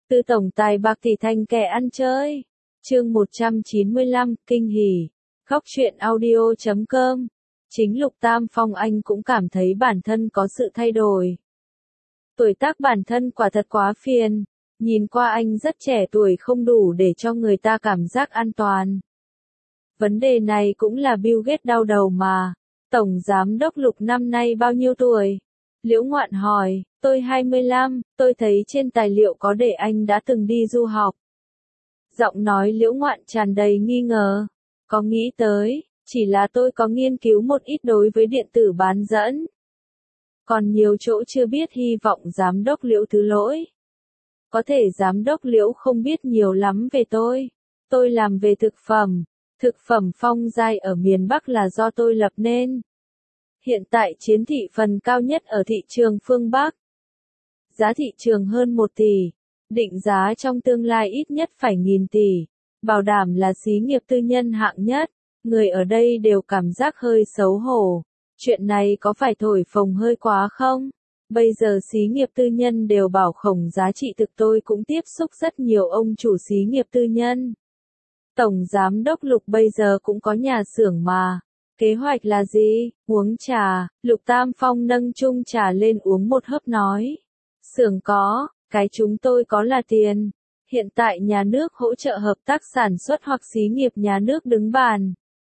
Từ tổng tài bạc tỷ thành kẻ ăn chơi. Chương 195, kinh hỉ. Góc truyện audio.com. Chính Lục Tam Phong anh cũng cảm thấy bản thân có sự thay đổi. Tuổi tác bản thân quả thật quá phiền. Nhìn qua anh rất trẻ tuổi không đủ để cho người ta cảm giác an toàn. Vấn đề này cũng là Bill Gates đau đầu mà. Tổng giám đốc Lục năm nay bao nhiêu tuổi? Liễu Ngoạn hỏi, tôi 25, tôi thấy trên tài liệu có để anh đã từng đi du học. Giọng nói Liễu Ngoạn tràn đầy nghi ngờ. Có nghĩ tới, chỉ là tôi có nghiên cứu một ít đối với điện tử bán dẫn. Còn nhiều chỗ chưa biết, hy vọng giám đốc Liễu thứ lỗi. Có thể giám đốc Liễu không biết nhiều lắm về tôi. Tôi làm về thực phẩm Phong Giai ở miền Bắc là do tôi lập nên. Hiện tại chiếm thị phần cao nhất ở thị trường phương Bắc. Giá thị trường hơn 1 tỷ, định giá trong tương lai ít nhất phải nghìn tỷ, bảo đảm là xí nghiệp tư nhân hạng nhất. Người ở đây đều cảm giác hơi xấu hổ. Chuyện này có phải thổi phồng hơi quá không? Bây giờ xí nghiệp tư nhân đều bảo khổng giá trị thực, tôi cũng tiếp xúc rất nhiều ông chủ xí nghiệp tư nhân. Tổng giám đốc Lục bây giờ cũng có nhà xưởng mà. Kế hoạch là gì? Uống trà. Lục Tam Phong nâng chung trà lên uống một hớp nói. Xưởng có, cái chúng tôi có là tiền. Hiện tại nhà nước hỗ trợ hợp tác sản xuất hoặc xí nghiệp nhà nước đứng bàn.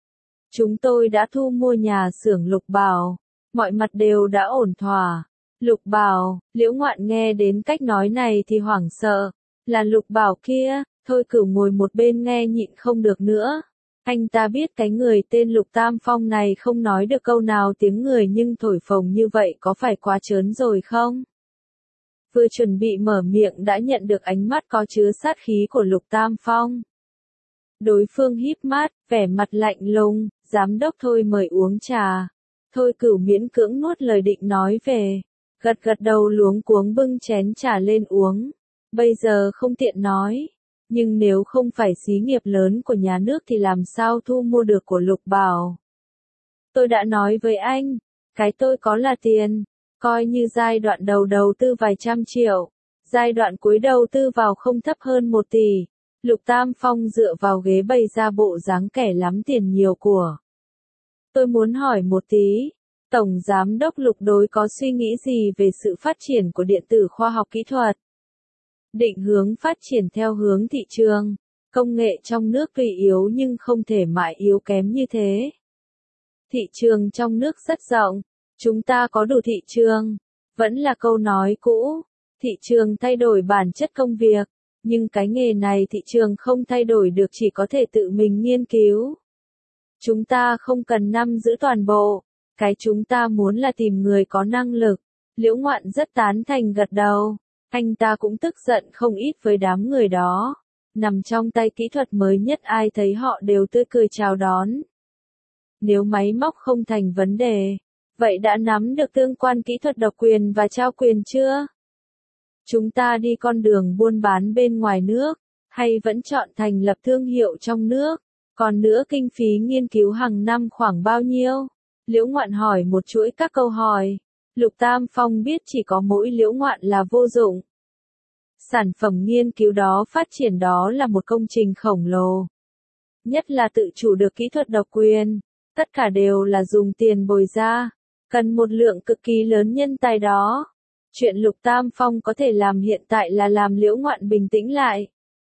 Chúng tôi đã thu mua nhà xưởng Lục bảo. Mọi mặt đều đã ổn thỏa. Lục bảo, Liễu Ngoạn nghe đến cách nói này thì hoảng sợ. Là Lục bảo kia, Thôi Cửu ngồi một bên nghe nhịn không được nữa. Anh ta biết cái người tên Lục Tam Phong này không nói được câu nào tiếng người, nhưng thổi phồng như vậy có phải quá trớn rồi không? Vừa chuẩn bị mở miệng đã nhận được ánh mắt có chứa sát khí của Lục Tam Phong. Đối phương híp mắt, vẻ mặt lạnh lùng, giám đốc Thôi mời uống trà. Thôi Cửu miễn cưỡng nuốt lời định nói về, gật đầu luống cuống bưng chén trà lên uống. Bây giờ không tiện nói. Nhưng nếu không phải xí nghiệp lớn của nhà nước thì làm sao thu mua được của Lục bảo. Tôi đã nói với anh, cái tôi có là tiền, coi như giai đoạn đầu tư vài trăm triệu, giai đoạn cuối đầu tư vào không thấp hơn 1 tỷ. Lục Tam Phong dựa vào ghế bày ra bộ dáng kẻ lắm tiền nhiều của. Tôi muốn hỏi một tí, Tổng Giám đốc Lục đối có suy nghĩ gì về sự phát triển của điện tử khoa học kỹ thuật? Định hướng phát triển theo hướng thị trường, công nghệ trong nước tuy yếu nhưng không thể mãi yếu kém như thế. Thị trường trong nước rất rộng, chúng ta có đủ thị trường. Vẫn là câu nói cũ, thị trường thay đổi bản chất công việc, nhưng cái nghề này thị trường không thay đổi được, chỉ có thể tự mình nghiên cứu. Chúng ta không cần nắm giữ toàn bộ, cái chúng ta muốn là tìm người có năng lực. Liễu Ngoạn rất tán thành gật đầu. Anh ta cũng tức giận không ít với đám người đó. Nằm trong tay kỹ thuật mới nhất, ai thấy họ đều tươi cười chào đón. Nếu máy móc không thành vấn đề, vậy đã nắm được tương quan kỹ thuật độc quyền và trao quyền chưa? Chúng ta đi con đường buôn bán bên ngoài nước, hay vẫn chọn thành lập thương hiệu trong nước? Còn nữa, kinh phí nghiên cứu hàng năm khoảng bao nhiêu? Liễu Ngoạn hỏi một chuỗi các câu hỏi. Lục Tam Phong biết chỉ có mỗi Liễu Ngoạn là vô dụng. Sản phẩm nghiên cứu đó, phát triển đó là một công trình khổng lồ. Nhất là tự chủ được kỹ thuật độc quyền. Tất cả đều là dùng tiền bồi ra. Cần một lượng cực kỳ lớn nhân tài đó. Chuyện Lục Tam Phong có thể làm hiện tại là làm Liễu Ngoạn bình tĩnh lại.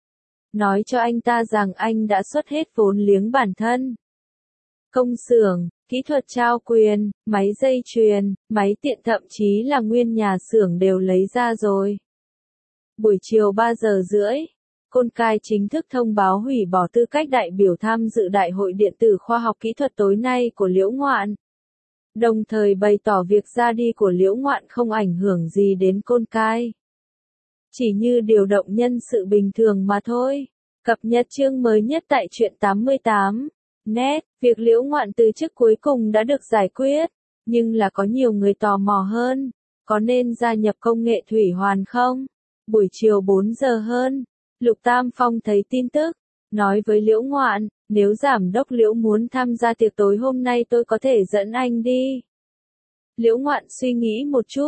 Nói cho anh ta rằng anh đã xuất hết vốn liếng bản thân. Công xưởng, kỹ thuật trao quyền, máy dây chuyền, máy tiện, thậm chí là nguyên nhà xưởng đều lấy ra rồi. Buổi chiều 3 giờ rưỡi, Côn Cai chính thức thông báo hủy bỏ tư cách đại biểu tham dự Đại hội Điện tử Khoa học Kỹ thuật tối nay của Liễu Ngoạn. Đồng thời bày tỏ việc ra đi của Liễu Ngoạn không ảnh hưởng gì đến Côn Cai. Chỉ như điều động nhân sự bình thường mà thôi. Cập nhật chương mới nhất tại truyện 88. Net, việc Liễu Ngoạn từ chức cuối cùng đã được giải quyết, nhưng là có nhiều người tò mò hơn, có nên gia nhập công nghệ thủy hoàn không? Buổi chiều 4 giờ hơn, Lục Tam Phong thấy tin tức, nói với Liễu Ngoạn, nếu giám đốc Liễu muốn tham gia tiệc tối hôm nay tôi có thể dẫn anh đi. Liễu Ngoạn suy nghĩ một chút,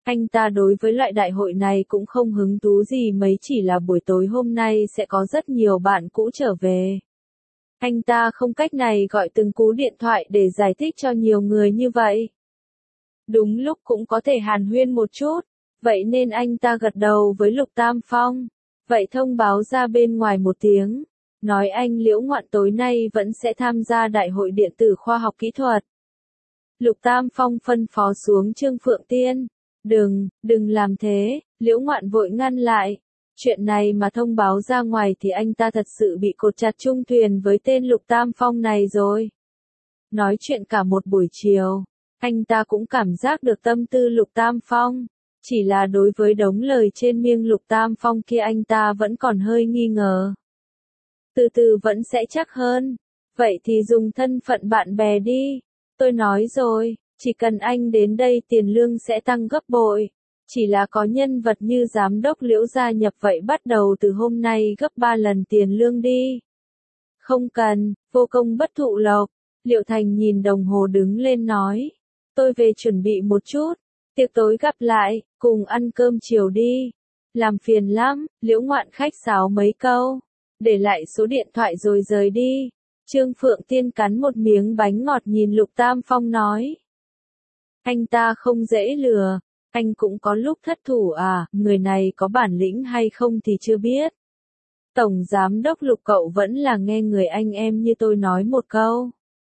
Anh ta đối với loại đại hội này cũng không hứng thú gì mấy, chỉ là buổi tối hôm nay sẽ có rất nhiều bạn cũ trở về. Anh ta không cách này gọi từng cú điện thoại để giải thích cho nhiều người như vậy. Đúng lúc cũng có thể hàn huyên một chút, vậy nên anh ta gật đầu với Lục Tam Phong. Vậy thông báo ra bên ngoài một tiếng, nói anh Liễu Ngoạn tối nay vẫn sẽ tham gia đại hội điện tử khoa học kỹ thuật. Lục Tam Phong phân phó xuống Trương Phượng Tiên. Đừng làm thế, Liễu Ngoạn vội ngăn lại. Chuyện này mà thông báo ra ngoài thì anh ta thật sự bị cột chặt chung thuyền với tên Lục Tam Phong này rồi. Nói chuyện cả một buổi chiều, anh ta cũng cảm giác được tâm tư Lục Tam Phong. Chỉ là đối với đống lời trên miệng Lục Tam Phong kia anh ta vẫn còn hơi nghi ngờ. Từ từ vẫn sẽ chắc hơn. Vậy thì dùng thân phận bạn bè đi. Tôi nói rồi, chỉ cần anh đến đây tiền lương sẽ tăng gấp bội. Chỉ là có nhân vật như giám đốc Liễu gia nhập vậy bắt đầu từ hôm nay gấp 3 lần tiền lương đi. Không cần, vô công bất thụ lộc. Liệu Thành nhìn đồng hồ đứng lên nói. Tôi về chuẩn bị một chút. Tiệc tối gặp lại, cùng ăn cơm chiều đi. Làm phiền lắm, Liễu Ngoạn khách sáo mấy câu. Để lại số điện thoại rồi rời đi. Trương Phượng Tiên cắn một miếng bánh ngọt nhìn Lục Tam Phong nói. Anh ta không dễ lừa. Anh cũng có lúc thất thủ à, người này có bản lĩnh hay không thì chưa biết. Tổng giám đốc Lục cậu vẫn là nghe người anh em như tôi nói một câu.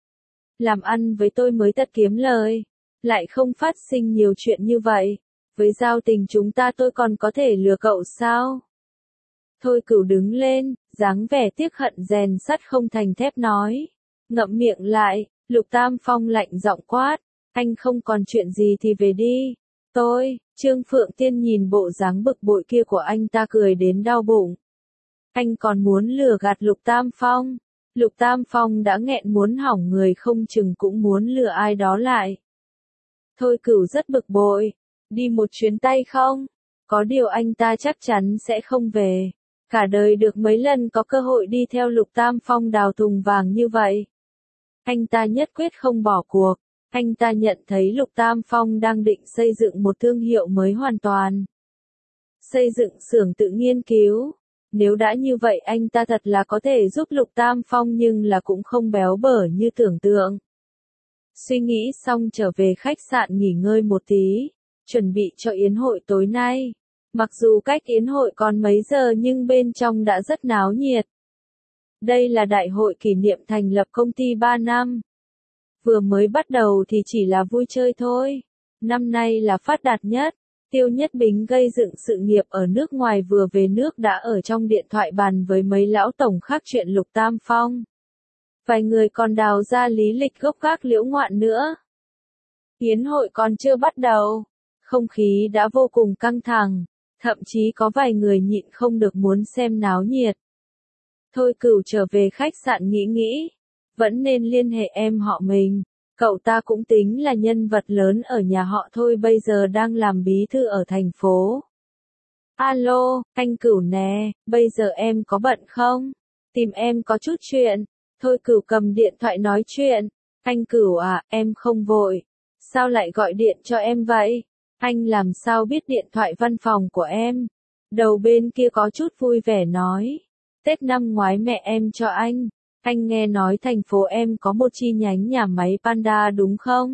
Làm ăn với tôi mới tất kiếm lời. Lại không phát sinh nhiều chuyện như vậy. Với giao tình chúng ta tôi còn có thể lừa cậu sao? Thôi Cửu đứng lên, dáng vẻ tiếc hận rèn sắt không thành thép nói. Ngậm miệng lại, Lục Tam Phong lạnh giọng quát. Anh không còn chuyện gì thì về đi. Trương Phượng Tiên nhìn bộ dáng bực bội kia của anh ta cười đến đau bụng. Anh còn muốn lừa gạt Lục Tam Phong. Lục Tam Phong đã nghẹn muốn hỏng người không chừng cũng muốn lừa ai đó lại. Thôi Cửu rất bực bội. Đi một chuyến tay không? Có điều anh ta chắc chắn sẽ không về. Cả đời được mấy lần có cơ hội đi theo Lục Tam Phong đào thùng vàng như vậy. Anh ta nhất quyết không bỏ cuộc. Anh ta nhận thấy Lục Tam Phong đang định xây dựng một thương hiệu mới hoàn toàn. Xây dựng xưởng tự nghiên cứu. Nếu đã như vậy anh ta thật là có thể giúp Lục Tam Phong nhưng là cũng không béo bở như tưởng tượng. Suy nghĩ xong trở về khách sạn nghỉ ngơi một tí, chuẩn bị cho yến hội tối nay. Mặc dù cách yến hội còn mấy giờ nhưng bên trong đã rất náo nhiệt. Đây là đại hội kỷ niệm thành lập công ty 3 năm. Vừa mới bắt đầu thì chỉ là vui chơi thôi. Năm nay là phát đạt nhất. Tiêu Nhất Bính gây dựng sự nghiệp ở nước ngoài vừa về nước đã ở trong điện thoại bàn với mấy lão tổng khác chuyện Lục Tam Phong. Vài người còn đào ra lý lịch gốc gác Liễu Ngoạn nữa. Yến hội còn chưa bắt đầu. Không khí đã vô cùng căng thẳng. Thậm chí có vài người nhịn không được muốn xem náo nhiệt. Thôi Cửu trở về khách sạn nghĩ. Vẫn nên liên hệ em họ mình. Cậu ta cũng tính là nhân vật lớn ở nhà họ thôi bây giờ đang làm bí thư ở thành phố. Alo, anh Cửu nè, bây giờ em có bận không? Tìm em có chút chuyện. Thôi Cửu cầm điện thoại nói chuyện. Anh Cửu à, em không vội. Sao lại gọi điện cho em vậy? Anh làm sao biết điện thoại văn phòng của em? Đầu bên kia có chút vui vẻ nói. Tết năm ngoái mẹ em cho anh. Anh nghe nói thành phố em có một chi nhánh nhà máy Panda đúng không?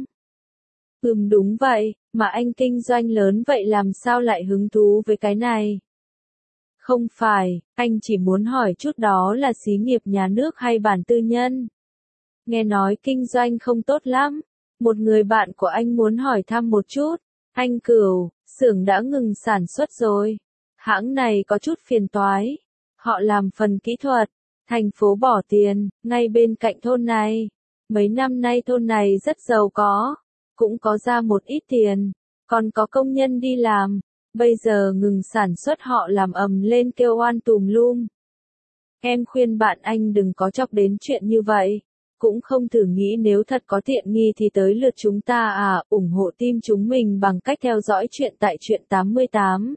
Đúng vậy, mà anh kinh doanh lớn vậy làm sao lại hứng thú với cái này? Không phải, anh chỉ muốn hỏi chút đó là xí nghiệp nhà nước hay bản tư nhân? Nghe nói kinh doanh không tốt lắm. Một người bạn của anh muốn hỏi thăm một chút. Anh Cửu, xưởng đã ngừng sản xuất rồi. Hãng này có chút phiền toái. Họ làm phần kỹ thuật. Thành phố bỏ tiền, ngay bên cạnh thôn này. Mấy năm nay thôn này rất giàu có. Cũng có ra một ít tiền. Còn có công nhân đi làm. Bây giờ ngừng sản xuất họ làm ầm lên kêu oan tùm lum. Em khuyên bạn anh đừng có chọc đến chuyện như vậy. Cũng không thử nghĩ nếu thật có tiện nghi thì tới lượt chúng ta à, ủng hộ team chúng mình bằng cách theo dõi chuyện tại Truyện 88.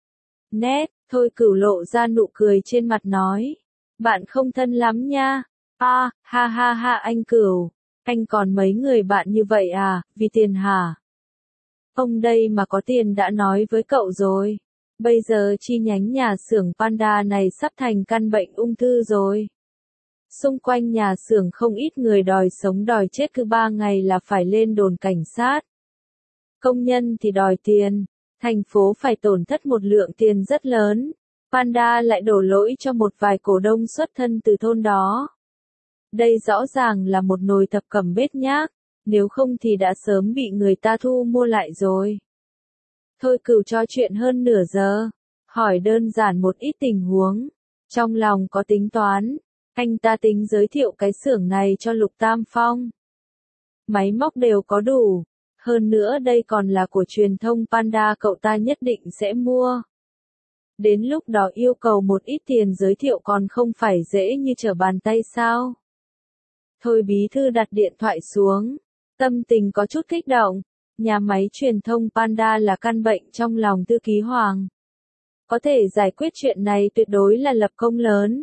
Nét, thôi Cửu lộ ra nụ cười trên mặt nói. Bạn không thân lắm nha. Ha ha anh Cửu. Anh còn mấy người bạn như vậy à, vì tiền hả? Ông đây mà có tiền đã nói với cậu rồi. Bây giờ chi nhánh nhà xưởng Panda này sắp thành căn bệnh ung thư rồi. Xung quanh nhà xưởng không ít người đòi sống đòi chết, cứ 3 ngày là phải lên đồn cảnh sát. Công nhân thì đòi tiền, thành phố phải tổn thất một lượng tiền rất lớn. Panda lại đổ lỗi cho một vài cổ đông xuất thân từ thôn đó. Đây rõ ràng là một nồi thập cẩm bết nhác, nếu không thì đã sớm bị người ta thu mua lại rồi. Thôi cửu trò chuyện hơn nửa giờ, hỏi đơn giản một ít tình huống. Trong lòng có tính toán, anh ta tính giới thiệu cái xưởng này cho Lục Tam Phong. Máy móc đều có đủ, hơn nữa đây còn là của truyền thông Panda, cậu ta nhất định sẽ mua. Đến lúc đó yêu cầu một ít tiền giới thiệu còn không phải dễ như trở bàn tay sao? Thôi bí thư đặt điện thoại xuống, tâm tình có chút kích động. Nhà máy truyền thông Panda là căn bệnh trong lòng thư ký Hoàng. Có thể giải quyết chuyện này tuyệt đối là lập công lớn.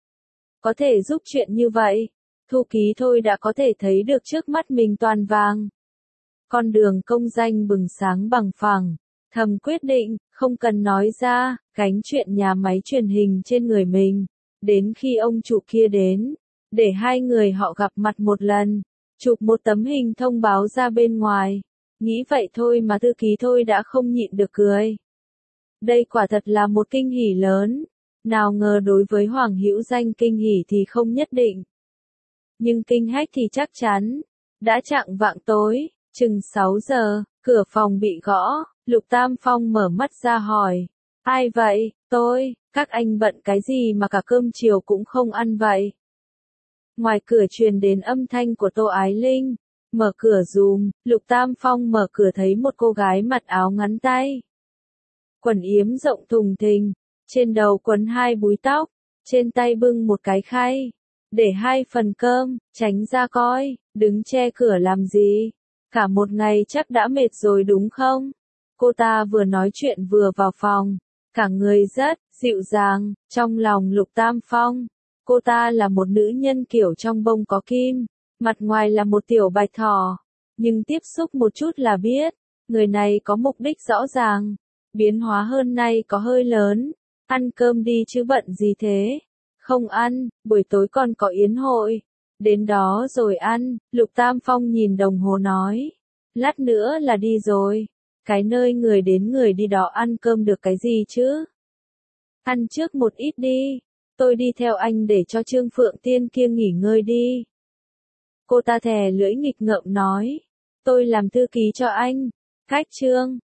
Có thể giúp chuyện như vậy, thư ký thôi đã có thể thấy được trước mắt mình toàn vàng. Con đường công danh bừng sáng bằng phẳng, thầm quyết định, không cần nói ra, gánh chuyện nhà máy truyền hình trên người mình. Đến khi ông chủ kia đến, để hai người họ gặp mặt một lần, chụp một tấm hình thông báo ra bên ngoài. Nghĩ vậy thôi mà thư ký thôi đã không nhịn được cười. Đây quả thật là một kinh hỉ lớn. Nào ngờ đối với Hoàng Hữu Danh kinh hỉ thì không nhất định. Nhưng kinh hách thì chắc chắn. Đã chạng vạng tối, chừng 6 giờ, cửa phòng bị gõ, Lục Tam Phong mở mắt ra hỏi. Ai vậy? Tôi, các anh bận cái gì mà cả cơm chiều cũng không ăn vậy? Ngoài cửa truyền đến âm thanh của Tô Ái Linh. Mở cửa dùm, Lục Tam Phong mở cửa thấy một cô gái mặc áo ngắn tay. Quần yếm rộng thùng thình, trên đầu quấn 2 búi tóc, trên tay bưng một cái khay, để 2 phần cơm, tránh ra coi, đứng che cửa làm gì? Cả một ngày chắc đã mệt rồi đúng không? Cô ta vừa nói chuyện vừa vào phòng, cả người rất dịu dàng, trong lòng Lục Tam Phong. Cô ta là một nữ nhân kiểu trong bông có kim. Mặt ngoài là một tiểu bạch thỏ, nhưng tiếp xúc một chút là biết, người này có mục đích rõ ràng. Biến hóa hơn nay có hơi lớn. Ăn cơm đi chứ bận gì thế? Không ăn, buổi tối còn có yến hội. Đến đó rồi ăn, Lục Tam Phong nhìn đồng hồ nói. Lát nữa là đi rồi. Cái nơi người đến người đi đó ăn cơm được cái gì chứ? Ăn trước một ít đi. Tôi đi theo anh để cho Trương Phượng Tiên kia nghỉ ngơi đi. Cô ta thè lưỡi nghịch ngợm nói. Tôi làm thư ký cho anh. Cách Trương,